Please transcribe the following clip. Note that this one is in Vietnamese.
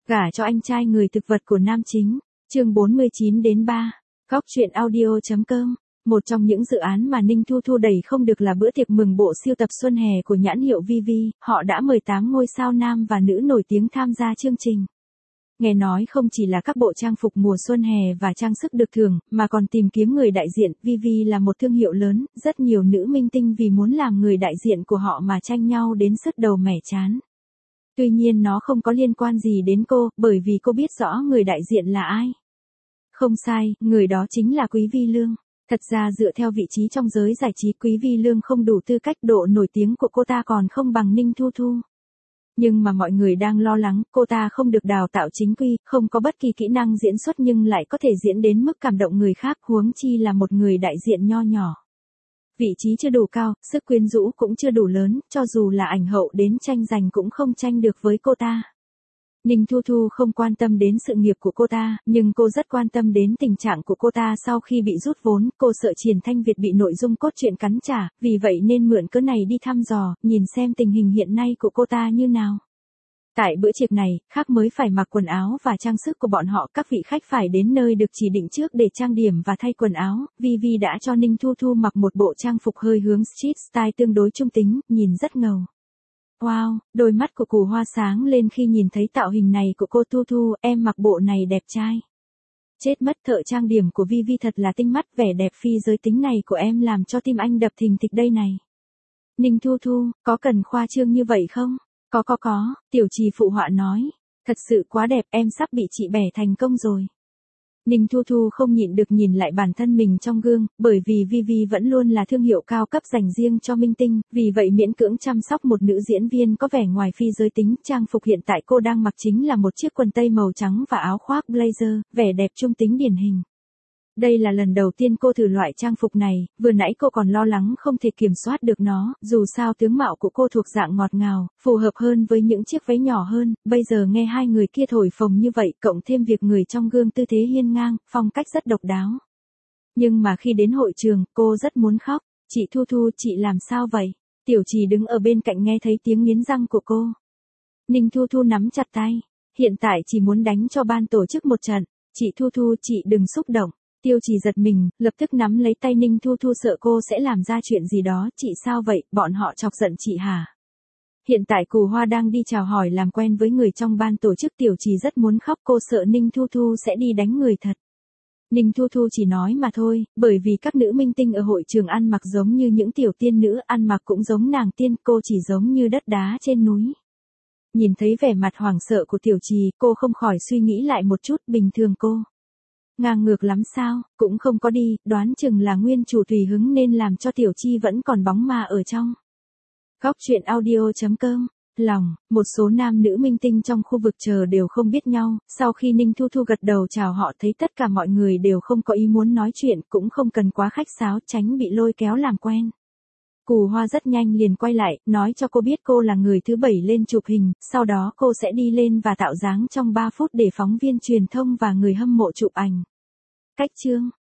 Gả cho anh trai người thực vật của nam chính. Chương 49-3. Góc truyện audio.com. Một trong những dự án mà Ninh Thu Thu đẩy không được là bữa tiệc mừng bộ siêu tập xuân hè của nhãn hiệu ViVi. Họ đã mời 8 ngôi sao nam và nữ nổi tiếng tham gia chương trình. Nghe nói không chỉ là các bộ trang phục mùa xuân hè và trang sức được thưởng, mà còn tìm kiếm người đại diện. ViVi là một thương hiệu lớn, rất nhiều nữ minh tinh vì muốn làm người đại diện của họ mà tranh nhau đến sứt đầu mẻ trán. Tuy nhiên nó không có liên quan gì đến cô, bởi vì cô biết rõ người đại diện là ai. Không sai, người đó chính là Quý Vi Lương. Thật ra dựa theo vị trí trong giới giải trí, Quý Vi Lương không đủ tư cách, độ nổi tiếng của cô ta còn không bằng Ninh Thu Thu. Nhưng mà mọi người đang lo lắng, cô ta không được đào tạo chính quy, không có bất kỳ kỹ năng diễn xuất nhưng lại có thể diễn đến mức cảm động người khác, huống chi là một người đại diện nho nhỏ. Vị trí chưa đủ cao, sức quyến rũ cũng chưa đủ lớn, cho dù là ảnh hậu đến tranh giành cũng không tranh được với cô ta. Ninh Thu Thu không quan tâm đến sự nghiệp của cô ta, nhưng cô rất quan tâm đến tình trạng của cô ta sau khi bị rút vốn. Cô sợ Triển Thanh Việt bị nội dung cốt truyện cắn trả, vì vậy nên mượn cớ này đi thăm dò, nhìn xem tình hình hiện nay của cô ta như nào. Tại bữa tiệc này, khác mới phải mặc quần áo và trang sức của bọn họ, các vị khách phải đến nơi được chỉ định trước để trang điểm và thay quần áo. ViVi đã cho Ninh Thu Thu mặc một bộ trang phục hơi hướng street style tương đối trung tính, nhìn rất ngầu. Wow, đôi mắt của Cù Hoa sáng lên khi nhìn thấy tạo hình này của cô Thu Thu, em mặc bộ này đẹp trai. Chết mất, thợ trang điểm của ViVi thật là tinh mắt, vẻ đẹp phi giới tính này của em làm cho tim anh đập thình thịch đây này. Ninh Thu Thu, có cần khoa trương như vậy không? Có, Tiểu Trì phụ họa nói. Thật sự quá đẹp, em sắp bị chị bẻ thành công rồi. Ninh Thu Thu không nhịn được nhìn lại bản thân mình trong gương, bởi vì ViVi vẫn luôn là thương hiệu cao cấp dành riêng cho minh tinh, vì vậy miễn cưỡng chăm sóc một nữ diễn viên có vẻ ngoài phi giới tính. Trang phục hiện tại cô đang mặc chính là một chiếc quần tây màu trắng và áo khoác blazer, vẻ đẹp trung tính điển hình. Đây là lần đầu tiên cô thử loại trang phục này, vừa nãy cô còn lo lắng không thể kiểm soát được nó, dù sao tướng mạo của cô thuộc dạng ngọt ngào, phù hợp hơn với những chiếc váy nhỏ hơn, bây giờ nghe hai người kia thổi phồng như vậy, cộng thêm việc người trong gương tư thế hiên ngang, phong cách rất độc đáo. Nhưng mà khi đến hội trường, cô rất muốn khóc. Chị Thu Thu, chị làm sao vậy? Tiểu Trì đứng ở bên cạnh nghe thấy tiếng nghiến răng của cô. Ninh Thu Thu nắm chặt tay, hiện tại chỉ muốn đánh cho ban tổ chức một trận. Chị Thu Thu, chị đừng xúc động. Tiêu Trì giật mình, lập tức nắm lấy tay Ninh Thu Thu, sợ cô sẽ làm ra chuyện gì đó. Chị sao vậy, bọn họ chọc giận chị hả? Hiện tại Cù Hoa đang đi chào hỏi làm quen với người trong ban tổ chức. Tiểu Trì rất muốn khóc, cô sợ Ninh Thu Thu sẽ đi đánh người thật. Ninh Thu Thu chỉ nói mà thôi, bởi vì các nữ minh tinh ở hội trường ăn mặc giống như những tiểu tiên nữ, ăn mặc cũng giống nàng tiên, cô chỉ giống như đất đá trên núi. Nhìn thấy vẻ mặt hoảng sợ của Tiểu Trì, cô không khỏi suy nghĩ lại một chút, bình thường cô ngang ngược lắm sao, cũng không có đi, đoán chừng là nguyên chủ tùy hứng nên làm cho Tiểu Chi vẫn còn bóng ma ở trong. Góc truyện audio.com. Lòng, một số nam nữ minh tinh trong khu vực chờ đều không biết nhau, sau khi Ninh Thu Thu gật đầu chào họ thấy tất cả mọi người đều không có ý muốn nói chuyện, cũng không cần quá khách sáo tránh bị lôi kéo làm quen. Cù Hoa rất nhanh liền quay lại, nói cho cô biết cô là người thứ 7 lên chụp hình, sau đó cô sẽ đi lên và tạo dáng trong 3 phút để phóng viên truyền thông và người hâm mộ chụp ảnh. Cách chương